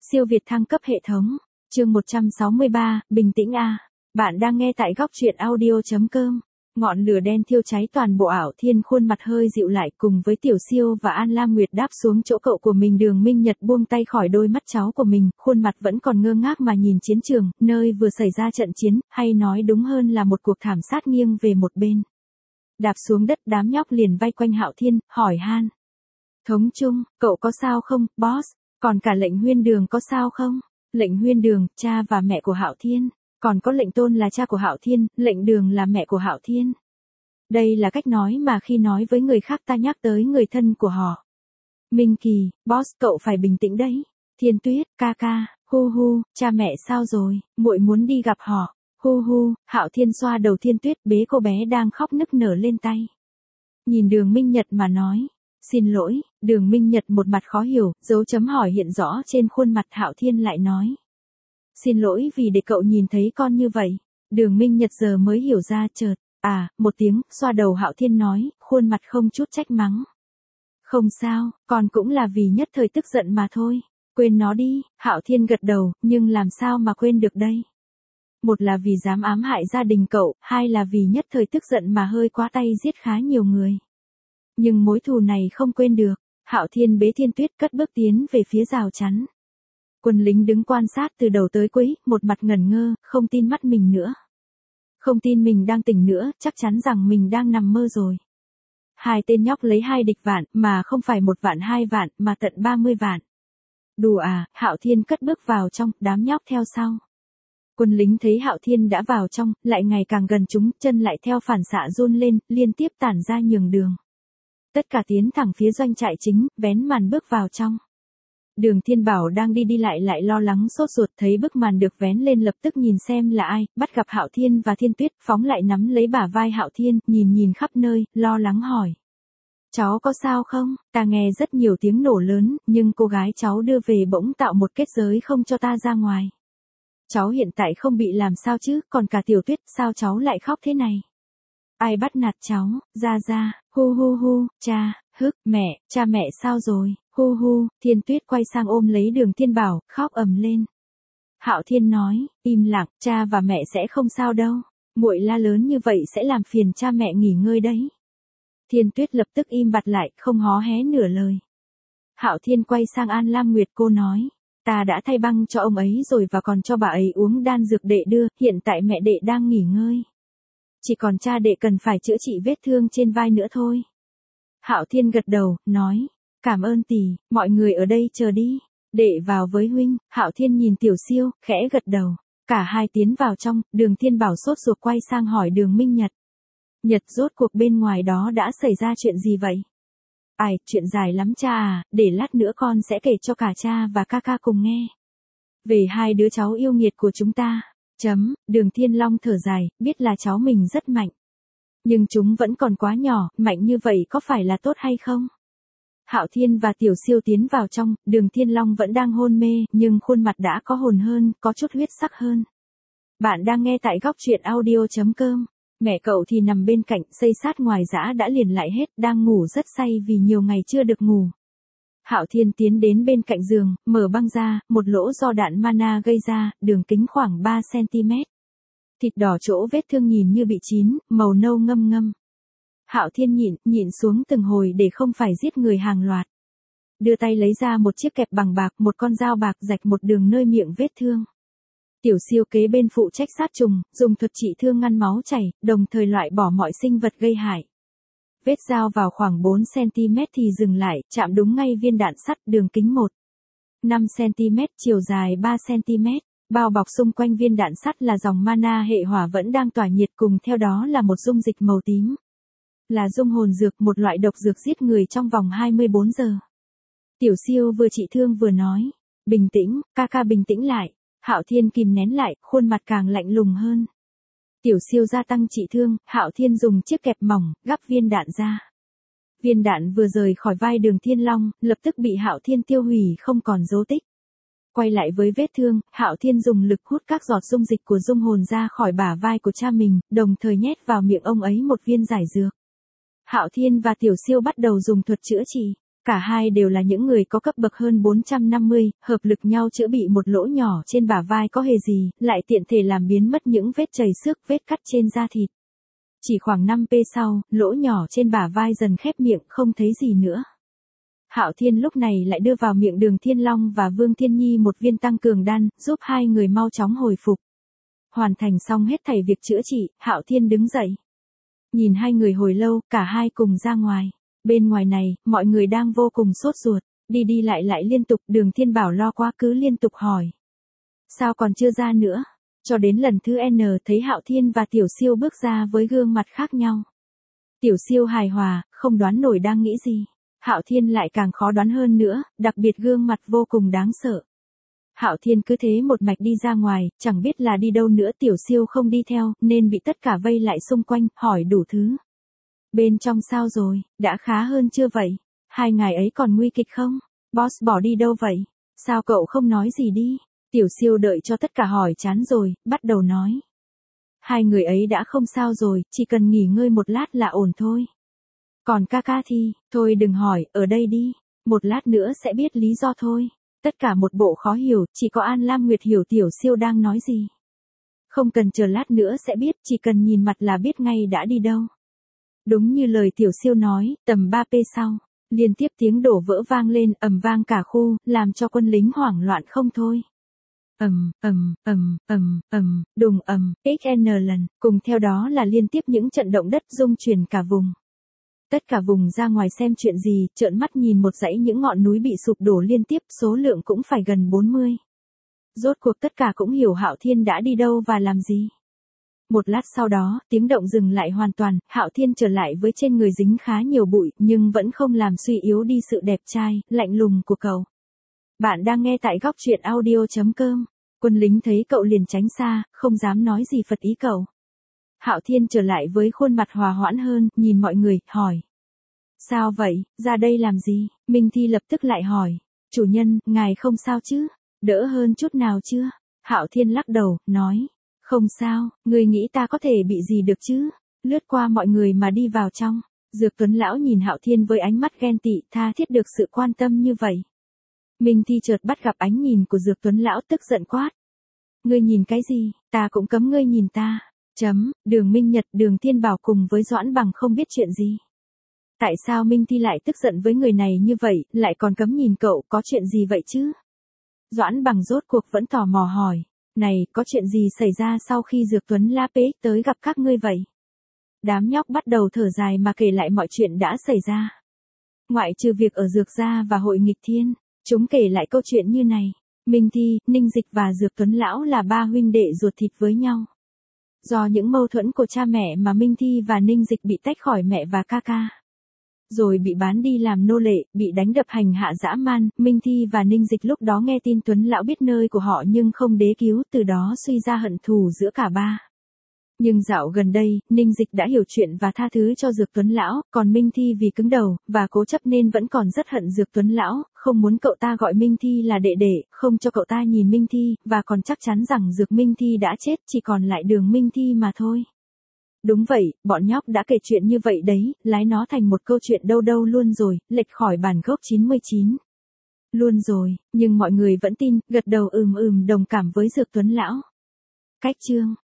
Siêu Việt thăng cấp hệ thống. Chương 163, bình tĩnh a. Bạn đang nghe tại góc truyện audio.com. Ngọn lửa đen thiêu cháy toàn bộ ảo thiên, khuôn mặt hơi dịu lại, cùng với Tiểu Siêu và An Lam Nguyệt đáp xuống chỗ cậu của mình. Đường Minh Nhật buông tay khỏi đôi mắt cháu của mình, khuôn mặt vẫn còn ngơ ngác mà nhìn chiến trường, nơi vừa xảy ra trận chiến, hay nói đúng hơn là một cuộc thảm sát nghiêng về một bên. Đạp xuống đất, đám nhóc liền vây quanh Hạo Thiên, hỏi han. Thống Trung, cậu có sao không, boss? Còn cả lệnh Huyên Đường có sao không? Lệnh Huyên Đường, cha và mẹ của Hạo Thiên. Còn có lệnh Tôn là cha của Hạo Thiên, lệnh Đường là mẹ của Hạo Thiên. Đây là cách nói mà khi nói với người khác ta nhắc tới người thân của họ. Minh Kỳ, boss, cậu phải bình tĩnh đấy. Thiên Tuyết, ca ca, hu hu, cha mẹ sao rồi, muội muốn đi gặp họ. Hu hu, Hạo Thiên xoa đầu Thiên Tuyết, bế cô bé đang khóc nức nở lên tay. Nhìn Đường Minh Nhật mà nói. Xin lỗi, Đường Minh Nhật một mặt khó hiểu, dấu chấm hỏi hiện rõ trên khuôn mặt. Hạo Thiên lại nói. Xin lỗi vì để cậu nhìn thấy con như vậy. Đường Minh Nhật giờ mới hiểu ra, chợt, một tiếng, xoa đầu Hạo Thiên nói, khuôn mặt không chút trách mắng. Không sao, con cũng là vì nhất thời tức giận mà thôi. Quên nó đi, Hạo Thiên gật đầu, nhưng làm sao mà quên được đây? Một là vì dám ám hại gia đình cậu, hai là vì nhất thời tức giận mà hơi quá tay giết khá nhiều người. Nhưng mối thù này không quên được. Hạo Thiên bế Thiên Tuyết cất bước tiến về phía rào chắn. Quân lính đứng quan sát từ đầu tới cuối, một mặt ngẩn ngơ, không tin mắt mình nữa. Không tin mình đang tỉnh nữa, chắc chắn rằng mình đang nằm mơ rồi. Hai tên nhóc lấy 2 địch vạn, mà không phải 1 vạn 2 vạn, mà tận 30 vạn. Đùa à, Hạo Thiên cất bước vào trong, đám nhóc theo sau. Quân lính thấy Hạo Thiên đã vào trong, lại ngày càng gần chúng, chân lại theo phản xạ run lên, liên tiếp tản ra nhường đường. Tất cả tiến thẳng phía doanh trại chính, vén màn bước vào trong. Đường Thiên Bảo đang đi lại lo lắng sốt ruột, thấy bức màn được vén lên lập tức nhìn xem là ai, bắt gặp Hạo Thiên và Thiên Tuyết, phóng lại nắm lấy bả vai Hạo Thiên, nhìn khắp nơi, lo lắng hỏi. Cháu có sao không? Ta nghe rất nhiều tiếng nổ lớn, nhưng cô gái cháu đưa về bỗng tạo một kết giới không cho ta ra ngoài. Cháu hiện tại không bị làm sao chứ, còn cả Tiểu Tuyết, sao cháu lại khóc thế này? Ai bắt nạt cháu, ra, hu hu hu, cha, mẹ, cha mẹ sao rồi, hu hu. Thiên Tuyết quay sang ôm lấy Đường Thiên Bảo, khóc ầm lên. Hạo Thiên nói, im lặng, cha và mẹ sẽ không sao đâu, muội la lớn như vậy sẽ làm phiền cha mẹ nghỉ ngơi đấy. Thiên Tuyết lập tức im bặt lại, không hó hé nửa lời. Hạo Thiên quay sang An Lam Nguyệt, cô nói, ta đã thay băng cho ông ấy rồi và còn cho bà ấy uống đan dược đệ đưa, hiện tại mẹ đệ đang nghỉ ngơi. Chỉ còn cha đệ cần phải chữa trị vết thương trên vai nữa thôi. Hạo Thiên gật đầu, nói, cảm ơn tỷ, mọi người ở đây chờ đi, đệ vào với huynh. Hạo Thiên nhìn Tiểu Siêu, khẽ gật đầu. Cả hai tiến vào trong, Đường Thiên Bảo sốt ruột quay sang hỏi Đường Minh Nhật. Nhật, rốt cuộc bên ngoài đó đã xảy ra chuyện gì vậy? Ai, chuyện dài lắm cha à, để lát nữa con sẽ kể cho cả cha và ca ca cùng nghe. Về 2 đứa cháu yêu nghiệt của chúng ta. Đường Thiên Long thở dài, biết là cháu mình rất mạnh. Nhưng chúng vẫn còn quá nhỏ, mạnh như vậy có phải là tốt hay không? Hạo Thiên và Tiểu Siêu tiến vào trong, Đường Thiên Long vẫn đang hôn mê, nhưng khuôn mặt đã có hồn hơn, có chút huyết sắc hơn. Bạn đang nghe tại góc truyện audio.com. Mẹ cậu thì nằm bên cạnh, xây sát ngoài giã đã liền lại hết, đang ngủ rất say vì nhiều ngày chưa được ngủ. Hạo Thiên tiến đến bên cạnh giường, mở băng ra, một lỗ do đạn mana gây ra, đường kính khoảng 3 cm. Thịt đỏ chỗ vết thương nhìn như bị chín, màu nâu ngâm ngâm. Hạo Thiên nhịn xuống từng hồi để không phải giết người hàng loạt. Đưa tay lấy ra một chiếc kẹp bằng bạc, một con dao bạc rạch một đường nơi miệng vết thương. Tiểu Siêu kế bên phụ trách sát trùng, dùng thuật trị thương ngăn máu chảy, đồng thời loại bỏ mọi sinh vật gây hại. Vết dao vào khoảng 4 cm thì dừng lại, chạm đúng ngay viên đạn sắt, đường kính 1,5 cm, chiều dài 3 cm. Bao bọc xung quanh viên đạn sắt là dòng mana hệ hỏa vẫn đang tỏa nhiệt, cùng theo đó là một dung dịch màu tím. Là dung hồn dược, một loại độc dược giết người trong vòng 24 giờ. Tiểu Siêu vừa trị thương vừa nói, bình tĩnh, ca ca bình tĩnh lại. Hạo Thiên kìm nén lại, khuôn mặt càng lạnh lùng hơn. Tiểu Siêu gia tăng trị thương, Hạo Thiên dùng chiếc kẹp mỏng, gắp viên đạn ra. Viên đạn vừa rời khỏi vai Đường Thiên Long, lập tức bị Hạo Thiên tiêu hủy không còn dấu tích. Quay lại với vết thương, Hạo Thiên dùng lực hút các giọt dung dịch của dung hồn ra khỏi bả vai của cha mình, đồng thời nhét vào miệng ông ấy một viên giải dược. Hạo Thiên và Tiểu Siêu bắt đầu dùng thuật chữa trị. Cả hai đều là những người có cấp bậc hơn 450, hợp lực nhau chữa bị một lỗ nhỏ trên bả vai có hề gì, lại tiện thể làm biến mất những vết chảy xước, vết cắt trên da thịt. Chỉ khoảng 5p sau, lỗ nhỏ trên bả vai dần khép miệng, không thấy gì nữa. Hạo Thiên lúc này lại đưa vào miệng Đường Thiên Long và Vương Thiên Nhi một viên tăng cường đan, giúp hai người mau chóng hồi phục. Hoàn thành xong hết thảy việc chữa trị, Hạo Thiên đứng dậy. Nhìn hai người hồi lâu, cả hai cùng ra ngoài. Bên ngoài này, mọi người đang vô cùng sốt ruột, đi đi lại liên tục, Đường Thiên Bảo lo quá cứ liên tục hỏi. Sao còn chưa ra nữa? Cho đến lần thứ N thấy Hạo Thiên và Tiểu Siêu bước ra với gương mặt khác nhau. Tiểu Siêu hài hòa, không đoán nổi đang nghĩ gì. Hạo Thiên lại càng khó đoán hơn nữa, đặc biệt gương mặt vô cùng đáng sợ. Hạo Thiên cứ thế một mạch đi ra ngoài, chẳng biết là đi đâu nữa, Tiểu Siêu không đi theo, nên bị tất cả vây lại xung quanh, hỏi đủ thứ. Bên trong sao rồi, đã khá hơn chưa vậy? Hai ngày ấy còn nguy kịch không? Boss bỏ đi đâu vậy? Sao cậu không nói gì đi? Tiểu Siêu đợi cho tất cả hỏi chán rồi, bắt đầu nói. Hai người ấy đã không sao rồi, chỉ cần nghỉ ngơi một lát là ổn thôi. Còn ca ca thì, thôi đừng hỏi, ở đây đi, một lát nữa sẽ biết lý do thôi. Tất cả một bộ khó hiểu, chỉ có An Lam Nguyệt hiểu Tiểu Siêu đang nói gì. Không cần chờ lát nữa sẽ biết, chỉ cần nhìn mặt là biết ngay đã đi đâu. Đúng như lời Tiểu Siêu nói, tầm 3p sau, liên tiếp tiếng đổ vỡ vang lên, ầm vang cả khu, làm cho quân lính hoảng loạn không thôi. Đùng xn lần, cùng theo đó là liên tiếp những trận động đất rung chuyển cả vùng. Tất cả vùng ra ngoài xem chuyện gì, trợn mắt nhìn một dãy những ngọn núi bị sụp đổ liên tiếp, số lượng cũng phải gần 40. Rốt cuộc tất cả cũng hiểu Hạo Thiên đã đi đâu và làm gì. Một lát sau đó, tiếng động dừng lại hoàn toàn, Hạo Thiên trở lại với trên người dính khá nhiều bụi, nhưng vẫn không làm suy yếu đi sự đẹp trai, lạnh lùng của cậu. Bạn đang nghe tại góc truyện audio.com. Quân lính thấy cậu liền tránh xa, không dám nói gì phật ý cậu. Hạo Thiên trở lại với khuôn mặt hòa hoãn hơn, nhìn mọi người, hỏi. Sao vậy, ra đây làm gì? Minh Thi lập tức lại hỏi. Chủ nhân, ngài không sao chứ? Đỡ hơn chút nào chưa? Hạo Thiên lắc đầu, nói. Không sao, người nghĩ ta có thể bị gì được chứ? Lướt qua mọi người mà đi vào trong. Dược Tuấn lão nhìn Hạo Thiên với ánh mắt ghen tị, tha thiết được sự quan tâm như vậy. Minh Thi chợt bắt gặp ánh nhìn của Dược Tuấn lão, tức giận quát. Ngươi nhìn cái gì, ta cũng cấm ngươi nhìn ta. Đường Minh Nhật, Đường Thiên Bảo cùng với Doãn Bằng không biết chuyện gì. Tại sao Minh Thi lại tức giận với người này như vậy, lại còn cấm nhìn cậu, có chuyện gì vậy chứ? Doãn Bằng rốt cuộc vẫn tò mò hỏi. Này, có chuyện gì xảy ra sau khi Dược Tuấn La Pế tới gặp các ngươi vậy? Đám nhóc bắt đầu thở dài mà kể lại mọi chuyện đã xảy ra. Ngoại trừ việc ở Dược Gia và hội nghịch thiên, chúng kể lại câu chuyện như này. Minh Thi, Ninh Dịch và Dược Tuấn Lão là ba huynh đệ ruột thịt với nhau. Do những mâu thuẫn của cha mẹ mà Minh Thi và Ninh Dịch bị tách khỏi mẹ và ca ca. Rồi bị bán đi làm nô lệ, bị đánh đập hành hạ dã man, Minh Thi và Ninh Dịch lúc đó nghe tin Tuấn Lão biết nơi của họ nhưng không đế cứu, từ đó suy ra hận thù giữa cả ba. Nhưng dạo gần đây, Ninh Dịch đã hiểu chuyện và tha thứ cho Dược Tuấn Lão, còn Minh Thi vì cứng đầu, và cố chấp nên vẫn còn rất hận Dược Tuấn Lão, không muốn cậu ta gọi Minh Thi là đệ đệ, không cho cậu ta nhìn Minh Thi, và còn chắc chắn rằng Dược Minh Thi đã chết, chỉ còn lại Đường Minh Thi mà thôi. Đúng vậy, bọn nhóc đã kể chuyện như vậy đấy, lái nó thành một câu chuyện đâu đâu luôn rồi, lệch khỏi bản gốc 99. Luôn rồi, nhưng mọi người vẫn tin, gật đầu đồng cảm với Dược Tuấn Lão. Cách chương